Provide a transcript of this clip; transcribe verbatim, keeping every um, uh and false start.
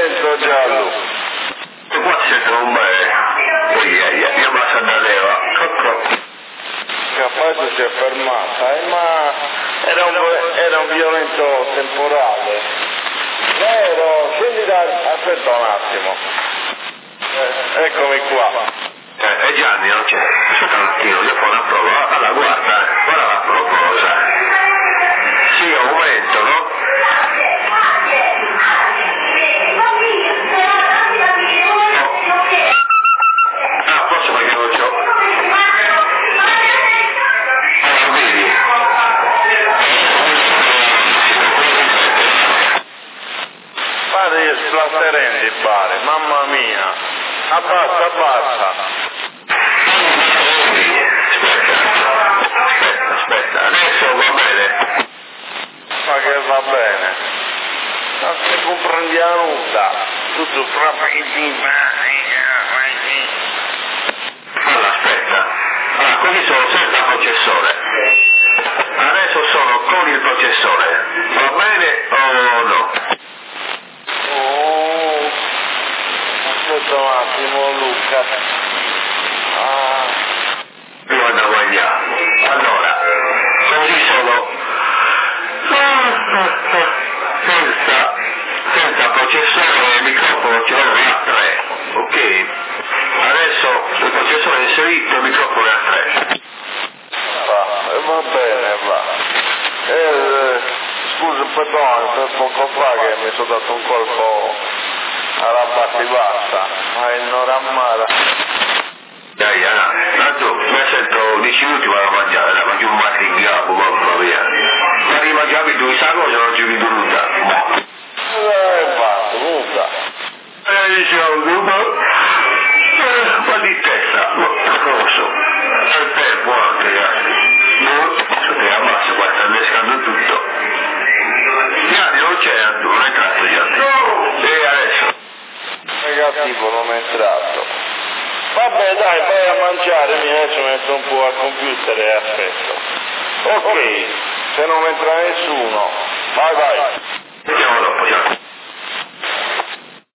sento giallo. E qua si sente un bene. Poi io mi sono andato. Capace si è fermata, eh, ma era un, era un violento temporale. Vero, scendi da... aspetta un attimo. Eh, eccomi qua. Eh, e Gianni non c'è. Aspetta un attimo, io farò una prova. Allora guarda, guarda la proposta. Sì, un momento, no? Ah, forse perché non c'ho. Ah, vedi? Fate gli splatterenti il bar, mamma mia. Abbassa, abbassa. Aspetta, aspetta, adesso va bene. Ma che va bene. Ma se comprendiamo nulla. Tutto frappiti. Allora, aspetta. Allora, quindi sono senza processore. Adesso sono con il processore. Va bene o no? Oh, aspetta un attimo Luca. Ah. Io vado a guagliare. Allora, così sono senza, senza processore e microfono ce l'ho a tre, ok? Adesso il processore è inserito e il microfono è a tre. Va, eh, va bene, va. Eh, scusa, perdono, per poco fa che mi sono dato un colpo alla battivassa, ma è norammara. Dai, Anna, tanto mi sento dieci minuti vado a mangiare, dai, mangi un matrigato, mamma mia. Ma ti mangiavi tu, sa cosa non ci vedo nulla. Eh, va, nulla. Eh, diciamo, ma... Eh, ma di testa, ma non lo so. Il tè è buono, ragazzi. No, te ammazzo, qua sta innescando tutto. Gianni non c'è, non è entrato Gianni. No! E adesso? Negativo, non è entrato. Vabbè dai, vai a mangiare, mi adesso metto un po' al computer e aspetto. Ok, se non entra nessuno, vai vai. Vediamo dopo, Gianni.